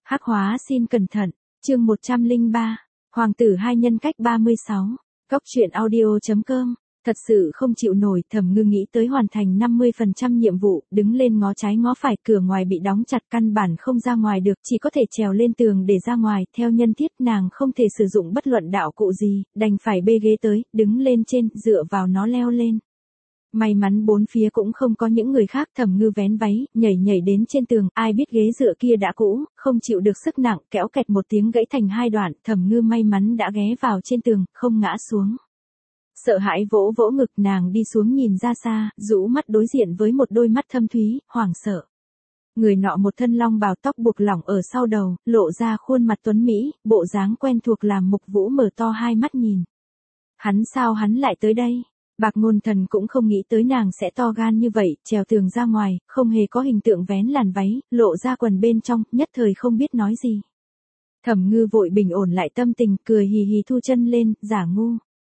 Hắc hóa xin cẩn thận, chương 103, Hoàng tử hai nhân cách 36, Cóc truyện audio.com, thật sự không chịu nổi. Thẩm Ngư nghĩ tới hoàn thành 50% nhiệm vụ, đứng lên ngó trái ngó phải, cửa ngoài bị đóng chặt căn bản không ra ngoài được, chỉ có thể trèo lên tường để ra ngoài, theo nhân thiết nàng không thể sử dụng bất luận đạo cụ gì, đành phải bê ghế tới, đứng lên trên, dựa vào nó leo lên. May mắn bốn phía cũng không có những người khác. Thẩm Ngư vén váy, nhảy đến trên tường, ai biết ghế dựa kia đã cũ, không chịu được sức nặng, kéo kẹt một tiếng gãy thành hai đoạn. Thẩm Ngư may mắn đã ghé vào trên tường, không ngã xuống. Sợ hãi vỗ vỗ ngực, nàng đi xuống nhìn ra xa, rũ mắt đối diện với một đôi mắt thâm thúy, hoảng sợ. Người nọ một thân long bào, tóc buộc lỏng ở sau đầu, lộ ra khuôn mặt tuấn mỹ, bộ dáng quen thuộc làm Mục Vũ mở to hai mắt nhìn. Sao hắn lại tới đây? Bạc Ngôn Thần cũng không nghĩ tới nàng sẽ to gan như vậy, trèo tường ra ngoài, không hề có hình tượng vén làn váy, lộ ra quần bên trong, nhất thời không biết nói gì. Thẩm Ngư vội bình ổn lại tâm tình, cười hì hì thu chân lên, giả ngu.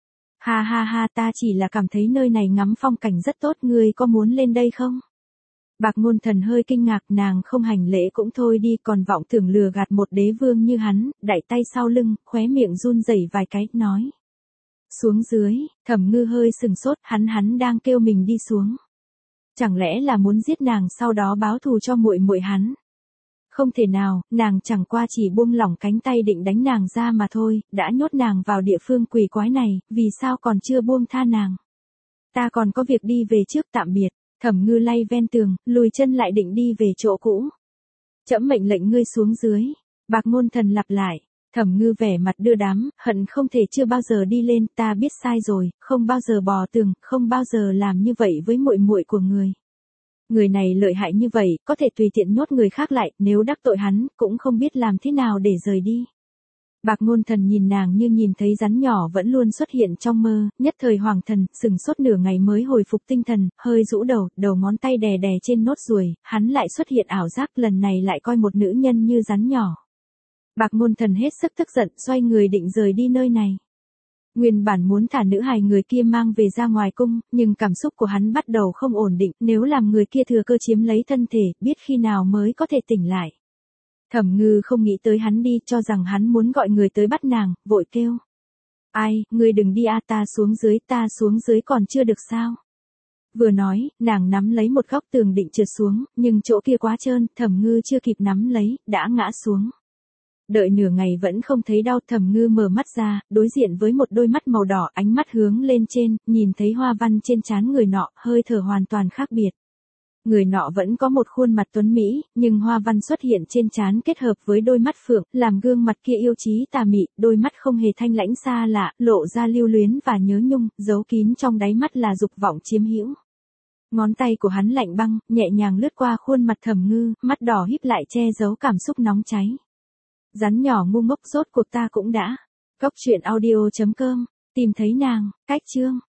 Ha ha ha, ta chỉ là cảm thấy nơi này ngắm phong cảnh rất tốt, ngươi có muốn lên đây không? Bạc Ngôn Thần hơi kinh ngạc, nàng không hành lễ cũng thôi đi, còn vọng tưởng lừa gạt một đế vương như hắn, đẩy tay sau lưng, khóe miệng run rẩy vài cái, nói. Xuống dưới. Thẩm Ngư hơi sừng sốt, hắn đang kêu mình đi xuống. Chẳng lẽ là muốn giết nàng sau đó báo thù cho muội muội hắn? Không thể nào, nàng chẳng qua chỉ buông lỏng cánh tay định đánh nàng ra mà thôi, đã nhốt nàng vào địa phương quỷ quái này, vì sao còn chưa buông tha nàng? Ta còn có việc đi về trước, tạm biệt. Thẩm Ngư lay ven tường, lùi chân lại định đi về chỗ cũ. Trẫm mệnh lệnh ngươi xuống dưới. Bạc Ngôn Thần lặp lại. Thẩm Ngư vẻ mặt đưa đám, hận không thể chưa bao giờ đi lên, ta biết sai rồi, không bao giờ bò tường, không bao giờ làm như vậy với muội muội của người. Người này lợi hại như vậy, có thể tùy tiện nhốt người khác lại, nếu đắc tội hắn, cũng không biết làm thế nào để rời đi. Bạc Ngôn Thần nhìn nàng như nhìn thấy rắn nhỏ vẫn luôn xuất hiện trong mơ, nhất thời hoàng thần, sừng sốt nửa ngày mới hồi phục tinh thần, hơi rũ đầu ngón tay đè trên nốt ruồi, hắn lại xuất hiện ảo giác, lần này lại coi một nữ nhân như rắn nhỏ. Bạc Ngôn Thần hết sức tức giận, xoay người định rời đi nơi này. Nguyên bản muốn thả nữ hài người kia mang về ra ngoài cung, nhưng cảm xúc của hắn bắt đầu không ổn định, nếu làm người kia thừa cơ chiếm lấy thân thể, biết khi nào mới có thể tỉnh lại. Thẩm Ngư không nghĩ tới hắn đi, cho rằng hắn muốn gọi người tới bắt nàng, vội kêu. Ai, ngươi đừng đi a, ta xuống dưới còn chưa được sao? Vừa nói, nàng nắm lấy một góc tường định trượt xuống, nhưng chỗ kia quá trơn, Thẩm Ngư chưa kịp nắm lấy, đã ngã xuống. Đợi nửa ngày vẫn không thấy đau, Thẩm Ngư mở mắt ra, đối diện với một đôi mắt màu đỏ, ánh mắt hướng lên trên, nhìn thấy hoa văn trên trán người nọ, hơi thở hoàn toàn khác biệt. Người nọ vẫn có một khuôn mặt tuấn mỹ, nhưng hoa văn xuất hiện trên trán kết hợp với đôi mắt phượng, làm gương mặt kia yêu chí tà mị, đôi mắt không hề thanh lãnh xa lạ, lộ ra lưu luyến và nhớ nhung, giấu kín trong đáy mắt là dục vọng chiếm hữu. Ngón tay của hắn lạnh băng, nhẹ nhàng lướt qua khuôn mặt Thẩm Ngư, mắt đỏ híp lại che giấu cảm xúc nóng cháy. Rắn nhỏ ngu ngốc, rốt cuộc ta cũng đã. Cóc truyện audio.com, tìm thấy nàng, cách chương.